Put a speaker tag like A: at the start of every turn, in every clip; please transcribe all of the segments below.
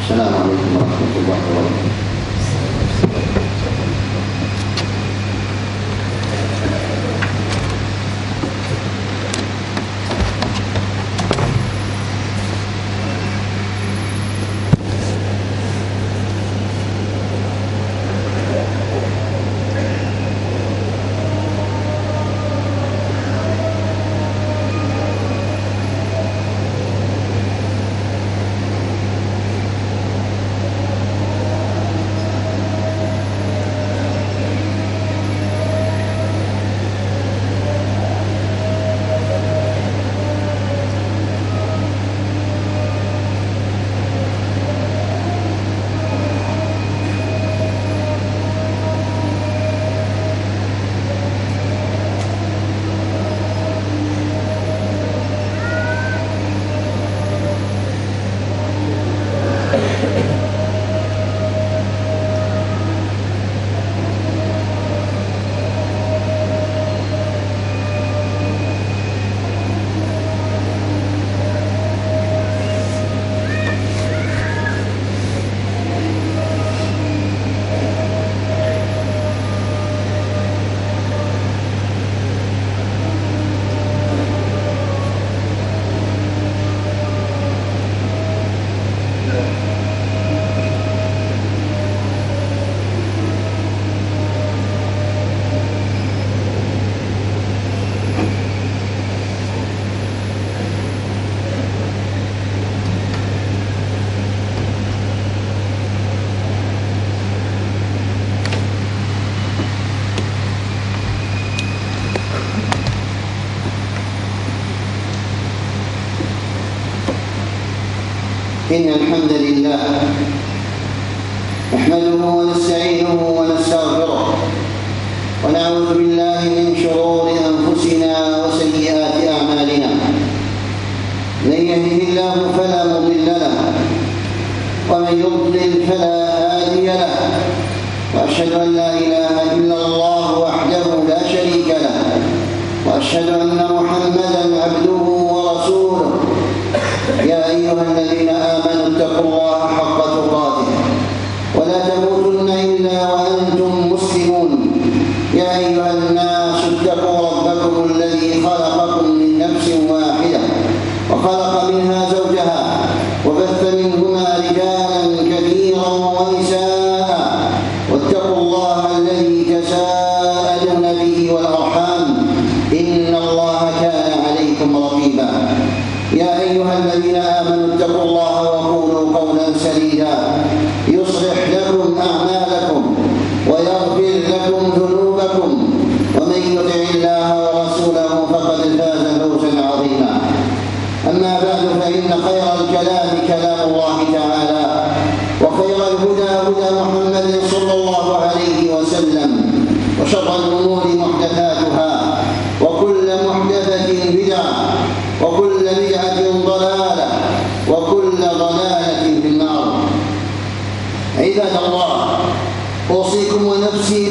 A: السلام عليكم ورحمة الله وبركاته. إن الحمد لله نحمده ونستعينه ونستغفره ونعوذ بالله من شرور أنفسنا وسيئات أعمالنا. من يهده الله فلا مضل له ومن يضلل فلا هادي له، وأشهد أن لا إله إلا الله وحده لا شريك له، وأشهد أن محمدًا عبده ورسوله. يا أيها الذين آمنوا اتقوا الله حق تقاته ولا تموتن إلا وأنتم مسلمون. يا أيها الناس اتقوا ربكم الذي خلقكم من نفس واحدة وخلق منها زوجها وبث منهما رجالا كثيرا ونساء، واتقوا الله الذي تساءلون به والأرحام إن الله كان عليكم رقيبا. يا أيها الذين آمنوا اتقوا الله وقولوا قولا سديدا يصلح لكم أعمالكم ويغفر لكم ذنوبكم، ومن يطع الله ورسوله فقد فاز فوزا عظيما. أما بعد، فإن خير الكلام كلام الله تعالى، وخير الهدى هدى محمد صلى الله عليه وسلم، وشر الأمور محدثاتها، وكل محدثة بدعة، وكل بدعة ضلالة، وكل ضلالة في النار. عباد الله، أوصيكم ونفسي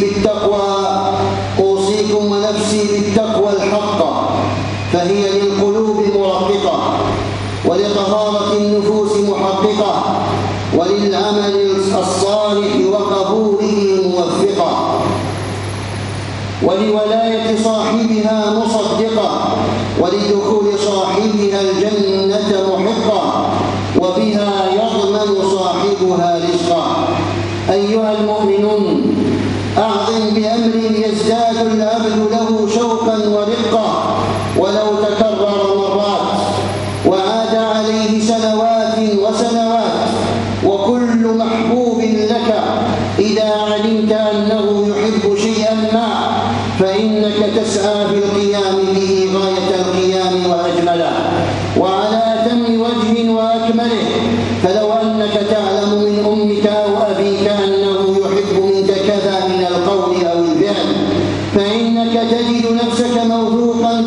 A: بالتقوى الحق، فهي للقلوب مرققة، ولطهارة النفوس محققة، وللعمل الصالح وقبوله موفقة، ولولاية صاحبها مصدقة، ولدخول صاحبها الجنة محقة، وبها يضمن صاحبها رزقا. أيها المؤمنون، أعظم بأمر يزداد العبد له شوقا ورقة ولو تكرر مرات وعاد عليه سنوات وسنوات. وكل محبوب لك إذا علمت أنه يحب شيئا ما فإنك تسعى في القيام به غاية القيام وأجمله وعلى أتم وجه وأكمله. فلو أنك تعلم من أمك أو أبيك أنه يحب منك كذا من القول أو الفعل، فإنك تجد نفسك موثوقا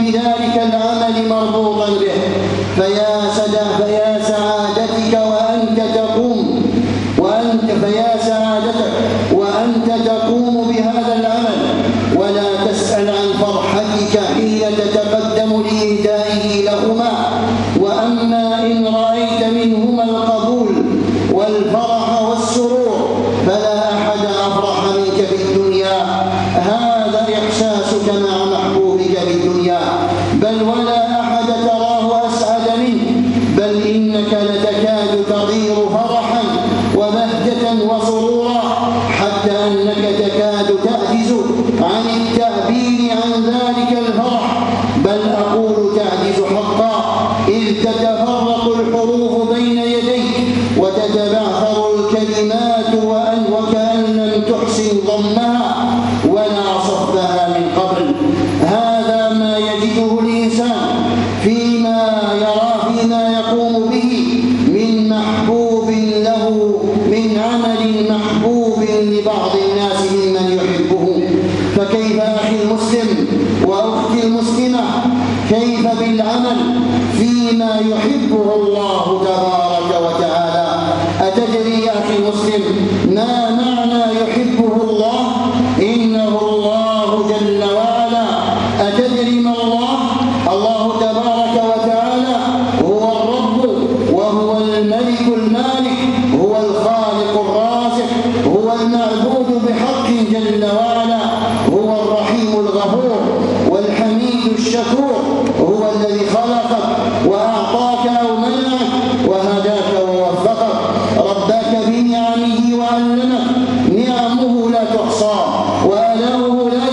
A: في الدنيا، بل ولا أحد تراه أسعد منه، بل إنك لتكاد تطير فرحا وبهجة وسرورا، حتى أنك تكاد تعجز عن التعبير عن ذلك الفرح، بل أقول تعجز حقا، إذ تتفرق الحروف بين يديك وتتبعثر الكلمات وكأن لم تحسن ضمها ولا صفها من قبل. هذا ما يجده الإنسان فيما يرى، فيما يقوم به من محبوب له، من عمل محبوب لبعض الناس ممن يحبه. فكيف أخي المسلم وأختي المسلمة، كيف بالعمل فيما يحبه الله تبارك وتعالى؟ أتدري يا أخي المسلم ما معنى يحبه الله؟ إنه الله جل وعلا. أتدري ما الله؟ الله تبارك وتعالى هو الرب، وهو الملك المالك، هو الخالق الرازق، هو المعبود بحق جل وعلا، هو الرحيم الغفور والحميد الشكور، هو الذي خلقك وأعطاك أو منعك وهداك ووفقك، رباك بنعمه وعلمك، نعمه لا تحصى وآلاؤه لا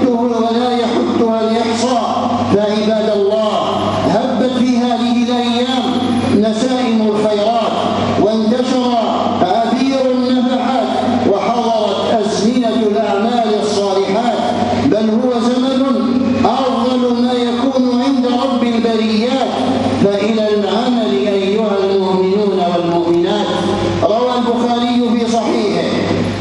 A: يحدها الإحصاء. فعباد الله، هبت في هذه الأيام نسائم الخيرات، وانتشر عبير النفحات، وحضرت أزمنة الأعمال الصالحات، بل هو زمن أفضل ما يكون عند رب البريات، فإلى العمل أيها المؤمنون والمؤمنات. روى البخاري في صحيحه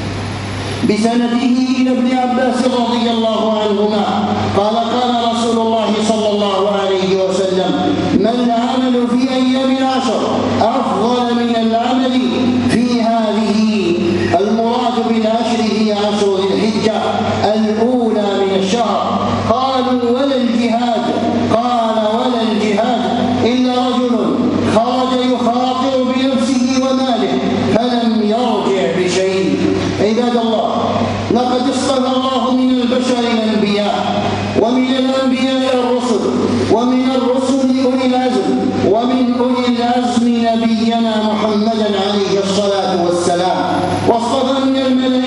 A: بسنده إلى ابن عباس رضي الله عنهما قال: قال رسول الله صلى الله عليه وسلم: ما العمل في أيام العشر أفضل من العمل في هذه؟ المراد بالعشر هي عشر ذي الحجة الأولى من الشهر. قالوا: ولا الجهاد؟ قال: ولا الجهاد إلا رجل خرج يخاطر بنفسه وماله فلم يرجع بشيء. عباد الله، لقد اصطفى الله من البشر الأنبياء، ومن الأنبياء الرسل، ومن الرسل أولي العزم، ومن أولي العزم نبينا محمدا عليه الصلاة والسلام، واصطفى من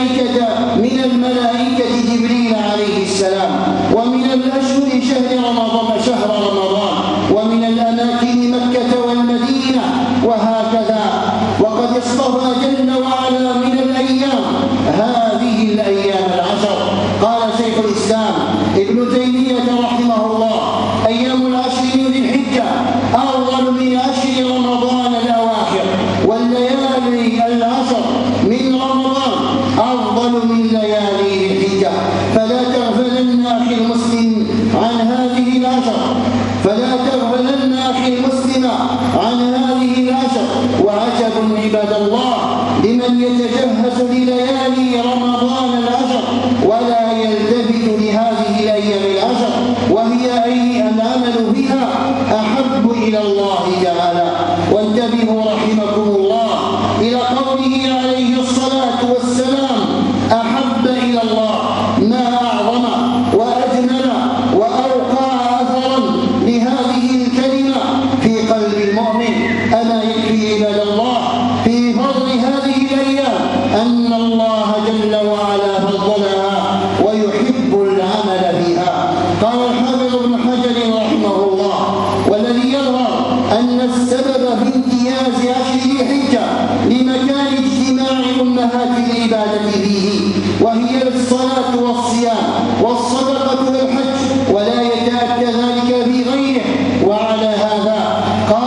A: الملائكة جبريل عليه السلام، ومن الأشهر شهر رمضان، ومن الأماكن مكة والمدينة، وهكذا. وقد اصطفى جل وعلا من الأيام هذه الأيام العشر. قال شيخ الإسلام ابن تيمية رحمه الله: أيام العشر من ذي الحجة أفضل من عشر رمضان الأواخر، والليالي العشر من رمضان أفضل من ليالي الحجة. فلا تغفلن أخي المسلم عن هذه العشر، فلا تغفلن أخي المسلم عن هذه العشر. وعجب عباد الله لمن يتجهز لليالي رمضان العشر ولا يلتفت لهذه الأيام العشر، وهي أي العمل بها أحب إلى الله تعالى. وانتبهوا رحمكم الله إلى قوله عليه الصلاة والسلام: أحب إلى الله ما أعظم وأجمل وأوقع أثرا لهذه الكلمة في قلب المؤمن. أما يكفي عباد الله في فضل هذه الأيام أن الله جل وعلا فضلها ويحب العمل بها. قال الحافظ ابن حجر رحمه الله: والذي يظهر أن السبب في امتياز عشر ذي الحجة لمكان اجتماع أمهات العبادة فيه، وهي الصلاة والصيام والصدقة والحج، ولا يتأتى ذلك في غيره. وعلى هذا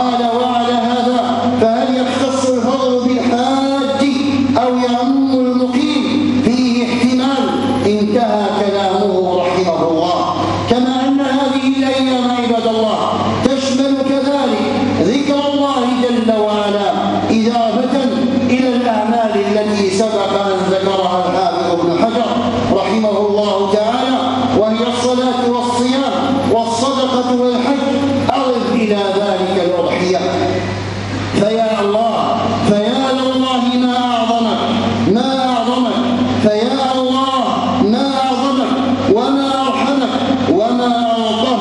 A: فهل يختص الفضل بالحاج أو يعم المقيم؟ فيه احتمال. انتهى كلامه رحمه الله. كما أن هذه الأيام عباد الله تشمل كذلك ذكر الله جل وعلا إضافة إلى الأعمال التي سبق أن ذكرها الحافظ ابن حجر رحمه الله تعالى، وهي الصلاة والصيام والصدقة والحج. أضف إلى ذلك الأضحية. فيا الله ما أعظمك، فيا الله ما أعظمك وما أرحمك وما ألطفك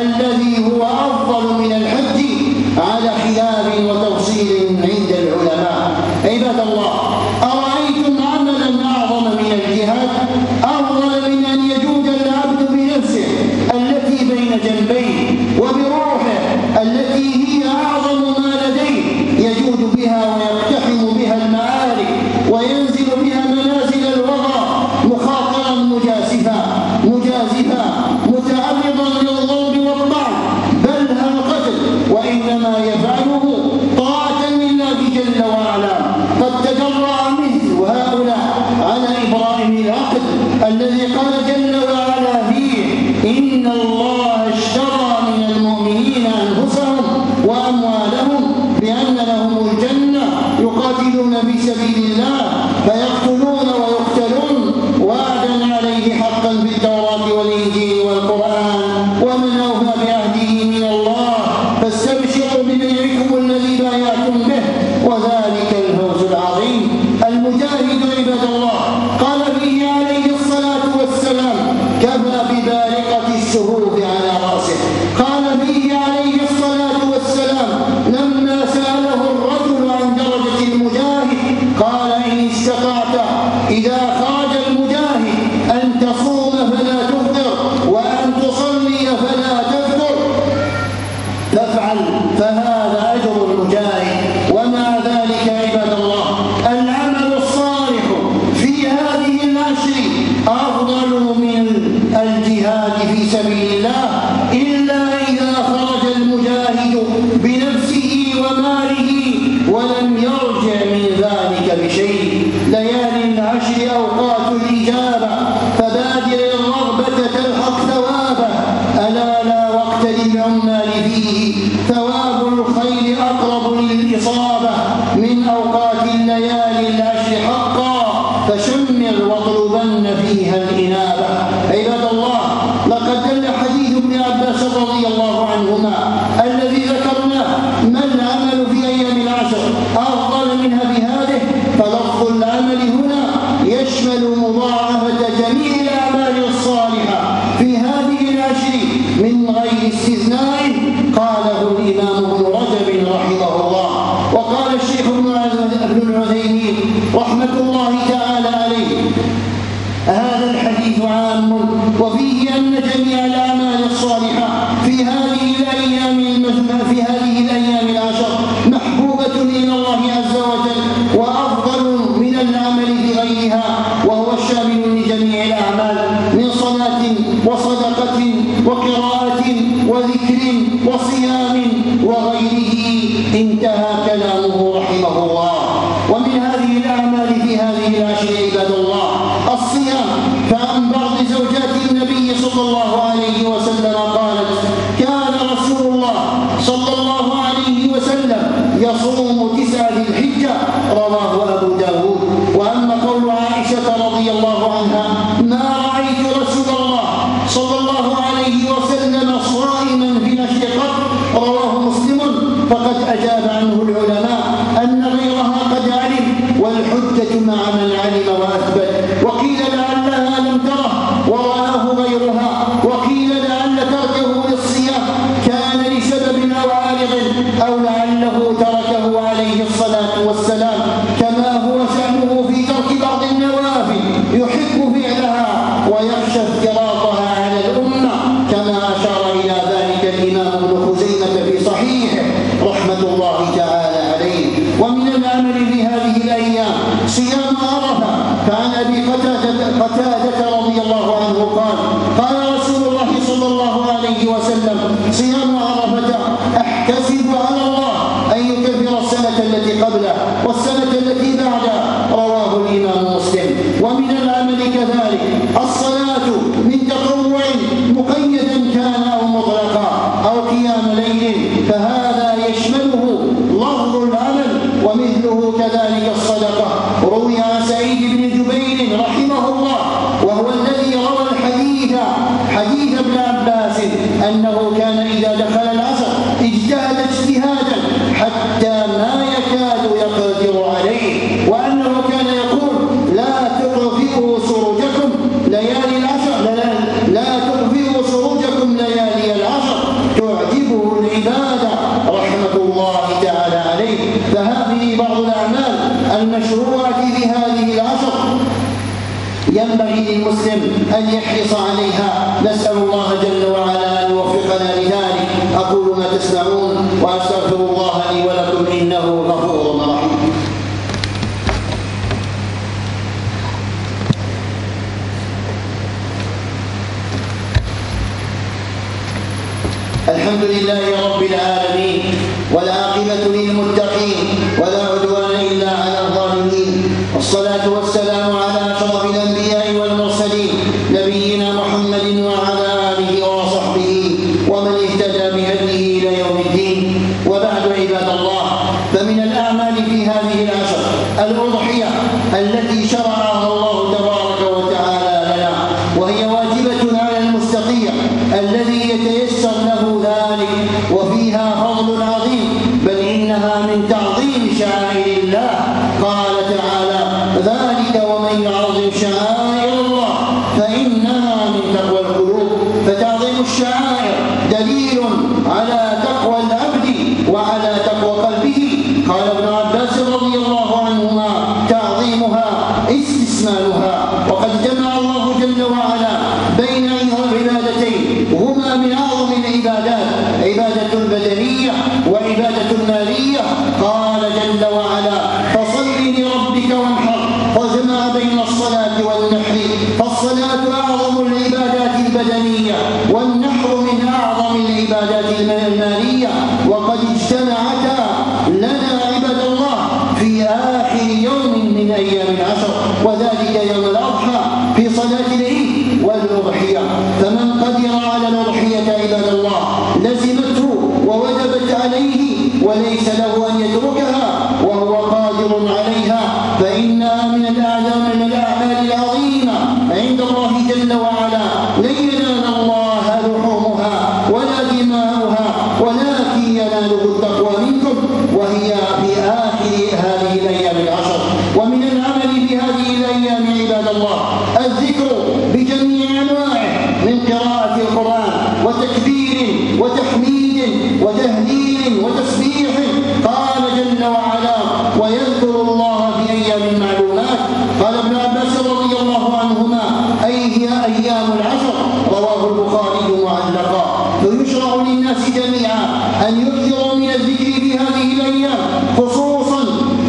A: الذي هو أفضل من الحج على خلاف وتفصيل عند العلماء. عباد الله، أرأيتم عملا أعظم من الجهاد أفضل من أن يجود العبد بنفسه التي بين جنبيه وبروحه التي هي أعظم ما لديه، يجود بها ويقتحم بها المعارك وينزل بها منازل الوغى مخاطرا مجازفا متعرضا للضرب والطعن بل القتل، وإنما يفعله طاعة لله جل وعلا. قد تجرأ مثل هؤلاء على إبراهيم العقد الذي قال جل وعلا فيه: إن الله اشترى من المؤمنين أنفسهم وأموالهم بأن لهم الجنة يقاتلون في سبيل الله فيقتلون ويقتلون وعدا عليه حقا في التوراة والإنجيل والقرآن، ومن أوفى بعهده من الله فاستبشروا ببيعكم الذي بايعتم به وذلك الفوز العظيم. المجاهد عباد الله قال فيه عليه الصلاة والسلام: كفى ببارقة السهوف على رأسه. قال فيه عليه الصلاة والسلام لما سأله الرجل عن درجة المجاهد قال: إن استطعت إذا خرج المجاهد أن تصوم فلا تفطر وأن تصلي فلا تفطر فافعل، فهذا أجر المجاهد. ومع ذلك عباد الله، العمل الصالح في هذه العشر أفضل من الجهاد في سبيل الله إلا إذا خرج المجاهد بنفسه وماله ولم يرجع من ذلك بشيء. ليالي العشر أوقات الإجابة، فبادر الرغبة تلحق ثوابه، ألا لا وقت للعمال فيه، ثواب الخير أقرب للإصابة من أوقات الليالي العشر حقا، فشمر واطلبن فيها الإنابة. عباد الله، لقد دل حديث ابن عباس رضي الله عنهما الذي ذكرناه: ما العمل في أيام العشر أفضل منها بهذه؟ فلفظ العمل هنا يشمل مضاعفة جميع الأعمال الصالحة في هذه العشر من غير استثناء، قاله الإمام ابن رجب رحمه الله. وقال الشيخ ابن العثيمين رحمة الله تعالى عليه: هذا الحديث عام وفيه أن جميع الأعمال الصالحة في هذه الأيام العشر محبوبة إلى الله عز وجل وأفضل من العمل بغيرها، وهو الشامل لجميع الأعمال من صلاة وصدقة وقراءة وذكر وصيام وغيره. انتهى كلامه رحمه الله. ومن هذه الأعمال في هذه العشر عباد الله الصيام، فعن بعض زوجات النبي صلى الله عليه وسلم قالت: كان رسول الله صلى الله عليه وسلم يصوم 9 ذي الحجة، رواه أبو داود. وأما قول عائشة رضي الله عنها: ما رأيت رسول الله صلى الله عليه وسلم صائما في العشر قط، رواه مسلم، فقد أجاب عنه العلماء أن غيرها قد علم، والحجة مع من علم وأثبت. وقيل لعلها لم تره ورآه غيرها، وقيل لعل تركه للصيام كان لسبب أو عارض، أو لعله تركه عليه الصلاة والسلام كما هو شأنه في ترك بعض النوافل يحب فعلها ويخشى افتراضها على الأمة، كما أشار إلى ذلك الإمام ابن خزيمة في صحيحه رحمة الله تعالى عليه. ومن العمل في هذه الأيام صيام عرفة، فعن أبي قتادة رضي الله عنه قال: قال رسول الله صلى الله عليه وسلم: صيام عرفة أحتسب على الله أن يكفر السنة التي قبله والسنة التي بعده، رواه الإمام مسلم. ومن العمل كذلك الصلاة من تطوع مقيدا كان أو مطلقا أو قيام ليل، فهذا يشمله لفظ العمل، ومثله كذلك الصدقة. روي عن سعيد بن جبير رحمه الله، وهو الذي روى حديث ابن عباس، أنه كان إذا دخل العصر اجتهد اجتهادا حتى ما يكاد يقدر عليه، وأنه كان يقول: لا تطفئوا سروجكم ليالي العشر، لا تطفئوا سروجكم ليالي العشر، فينبغي للمسلم أن يحرص عليها. نسأل الله جل وعلا أن يوفقنا لذلك. أقول ما تسمعون وأستغفر الله لي ولكم إنه غفور رحيم. الحمد لله رب العالمين، والعاقبة للمتقين، ولا عدوان إلا على الظالمين، والصلاة والسلام على أشرف الأنبياء والمرسلين نبينا محمد وعلى آله وصحبه ومن اهتدى بهديه إلى يوم الدين. وبعد عباد الله، فمن الأعمال في هذه العشر الأضحية التي شرعها الله تبارك وتعالى لنا، وهي واجبة على المستطيع الذي يتيسر له ذلك، وفيها فضل عظيم، بل إنها من تعظيم شعائر الله. قال تعالى: ذلك ومن يعظم شعائر الله فإنها من تقوى القلوب. فتعظيم الشعائر دليل على تقوى العبد وعلى تقوى قلبه. قال ابن عباس رضي الله عنهما: تعظيمها استسمالها. وقد جمع الله جل وعلا بين عبادتين هما من أعظم العبادات، عبادة البدنية وعبادة المالية. قال جل وعلا: فصل لربك وانحر. فجمع بين الصلاة والنحر، فالصلاة أعظم العبادات البدنية، والنحر من أعظم العبادات المالية. وقد اجتمعتا لنا عباد الله في آخر يوم من أيام العشر، وذلك يوم الأضحى في صلاة العيد والأضحية. فمن قدر على الأضحية عباد الله لزمته ووجبت عليه، وليس له أن يتركها وهو قادر عليها، فإنها من الأعمال العظيمة عند الله جل وعلا. لن ينال الله لحومها ولا دماؤها ولكن يناله التقوى منكم، وهي في آخر هذه الأيام العشر. ومن العمل في هذه الأيام عباد الله الذكر بجميع أنواعه، من قراءة القرآن وتكبير وتحميد وتهليل وتسبيح. قال جل وعلا: ويذكر الله في أيام معلومات. قال ابن عباس رضي الله عنهما: أي هي أيام العشر. رواه البخاري معلقا. فيشرع للناس جميعا أن يكثروا من الذكر في هذه الأيام خصوصا.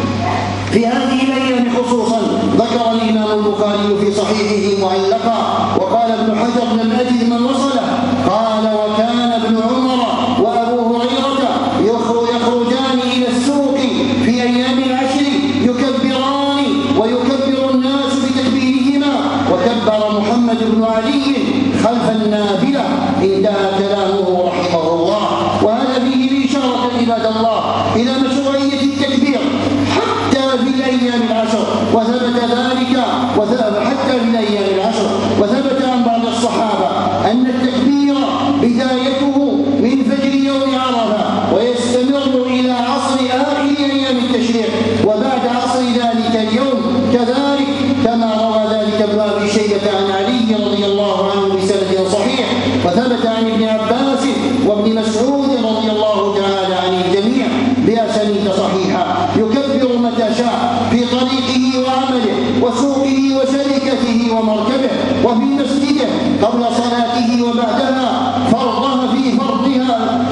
A: ذكر الإمام البخاري في صحيحه معلقا. وقال ابن حجر: لم أجد من وصله. قال: وكان ابن عمر وأبو هريرة يخرجان إلى السوق في أيام العشر يكبران ويكبر الناس بتكبيرهما، وكبر محمد بن علي خلف النافلة. انتهى كلامه رحمه الله. وهذا فيه الإشارة عباد الله إلى مشروعية التكبير حتى في الأيام العشر، وثبت ذلك حتى في الأيام العشر. وثبت عن بعض الصحابة أن التكبير بدايته من فجر يوم عرفة ويستمر إلى عصر آخر أيام التشريق وبعد عصر ذلك اليوم كذلك، كما روى ذلك ابن أبي شيبة عن علي رضي الله عنه بسند صحيح. وثبت عن ابن عباس وابن مسعود رضي الله تعالى عن الجميع بأسانيد صحيحة. يكبر متى شاء في طريقه وعمله وسوقه وشركته ومركبه، وفي مسجده قبل صلاته وبعدها، فرضها في فرضها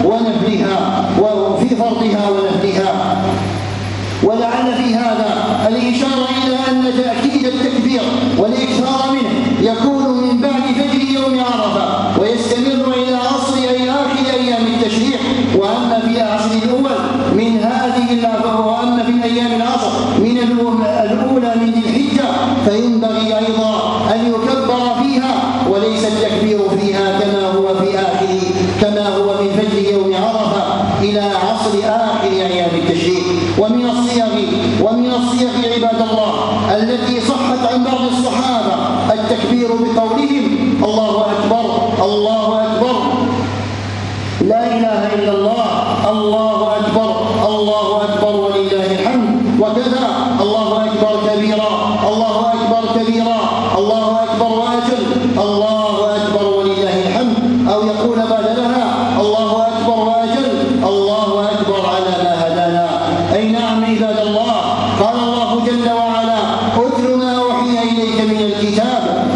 A: ونفلها. ولعل في هذا الإشارة إلى أن تأكيد التكبير والإكثار منه يكون من بعد فجر يوم عرفة ويستمر إلى عصر أي آخر أيام التشريق. وأما في العشر الأول من هذه وأما في الأيام العشر من الأولى من ذي الحجة فينبغي أيضا أن يكبر فيها، وليس التكبير فيها كما هو من فجر يوم عرفة إلى عصر آخر أيام التشريق. ومن الصيغ عباد الله التي صحت عن بعض الصحابة التكبير بقولهم: الله أكبر الله أكبر، لا إله إلا الله، الله أكبر الله أكبر ولله الحمد. وكذا: الله أكبر كبيرا، الله أكبر كبيرا، الله أكبر وأجل، الله أكبر ولله الحمد. أو يقول بدلها: الله أكبر وأجل، الله أكبر على ما هدانا. أي نعم عباد الله. قال الله جل وعلا: اتل ما أوحي إليك من الكتاب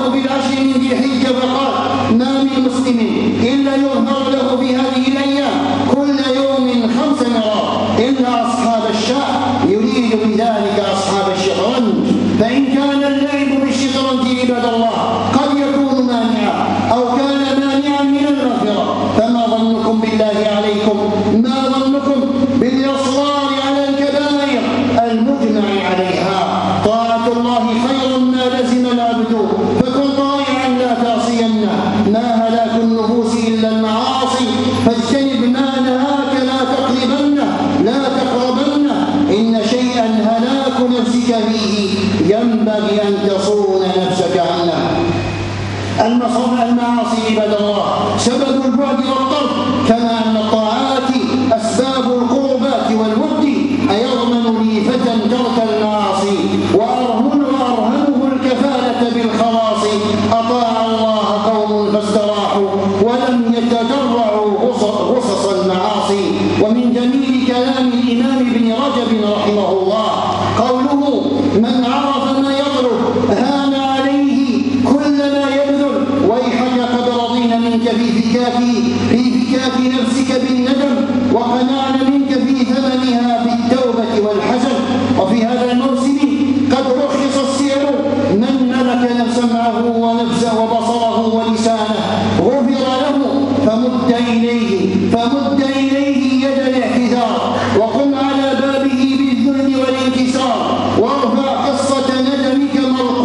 A: الله في العشر من ذي الحجة فقال: ما من مسلم إلا يظهر له في هذه الأيام كل يوم 5 مرات إلا أصحاب الشاء، يريد بذلك أصحاب الشطرنج. فإن كان اللعب بالشطرنج عباد الله قد يكون مانعا أو كان مانعا من المغفرة، فما ظنكم بالله عليكم؟ ما ظنكم بالإصرار على الكبائر المجمع عليها؟ طاعة الله خير ما لزم العبد، فكن طائعا لا تعصينه. ما هلاك النفوس إلا المعاصي، فاجتنب ما نهاك لا تقربنه لا تقربنه. إن شيئا هلاك نفسك فيه ينبغي أن تصون نفسك عنه. المعاصي عباد الله سبب البعد والطرد، كما أن الطاعات أسباب القربات والود. أيضمن لي فتى ترك المعاصي وأرهنه الكفالة بالخلاص؟ أطاع الله قوم فاستراحوا ولم يتجرعوا غصص المعاصي. ومن جميل كلام الإمام ابن رجب رحمه الله قوله: من عرف ما يطلب هان عليه كل ما يبذل، ويحك قد رضينا منك في فكاك نفسك بالندم، وقنعنا منك في ثمنها بالتوبة والحزن. وفي هذا الموسم قد رخص السير، من ملك سمعه ونفسه وبصره ولسانه غفر له، فمد إليه يد الاعتذار، وقم على بابه بالذل والانكسار، وارفع قصة ندمك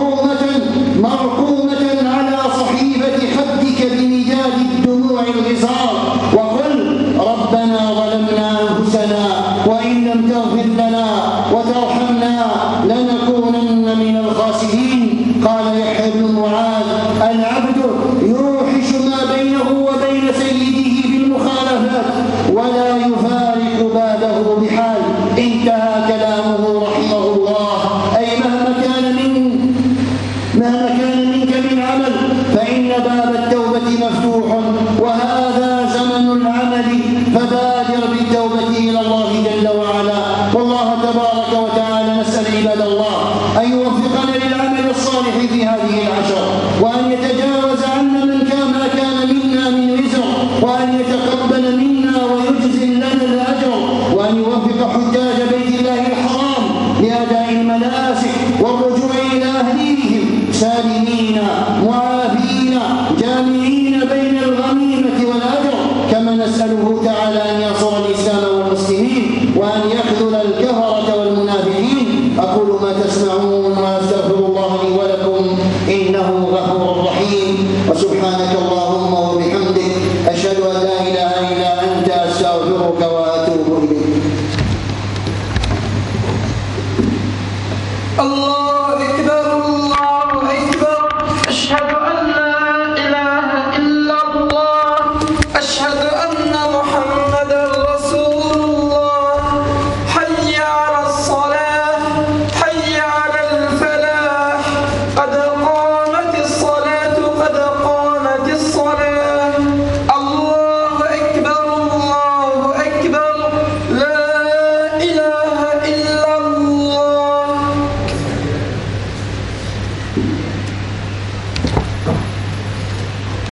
A: مرقومة على صحيفة حدك بمداد الدموع الغزار، وقل: ربنا ظلمنا أنفسنا وإن لم تغفر لنا وترحمنا لنكونن من الخاسرين. قال يحيى بن معاذ: العبد يوحش ما بينه وبين سيده بالمخالفات ولا يفارق بابه بحال. انتهى كلامه رحمه الله. أي مهما كان منك من عمل فإن باب التوبة مفتوح، وهذا زمن العمل، فبادر بالتوبة إلى الله جل وعلا. والله تبارك وتعالى نسأل عباد الله أن يوفقنا للعمل الصالح في هذه العشر، وأن يتجاوز عنا ما كان منا من وزر، وأن يتقبل منا ويجزل لنا الأجر، وأن يوفق حجاج بيت الله الحرام لأداء المناسك والرجوع إلى أهليهم سالمين معافين جامعين بين الغنيمة والأجر. كما نسأله تعالى أن ينصر الإسلام والمسلمين، وأن يخذل الكفرة والمنافقين. أقول ما تسمعون وأستغفر الله لي ولكم إنه غفور رحيم. وسبحانك اللهم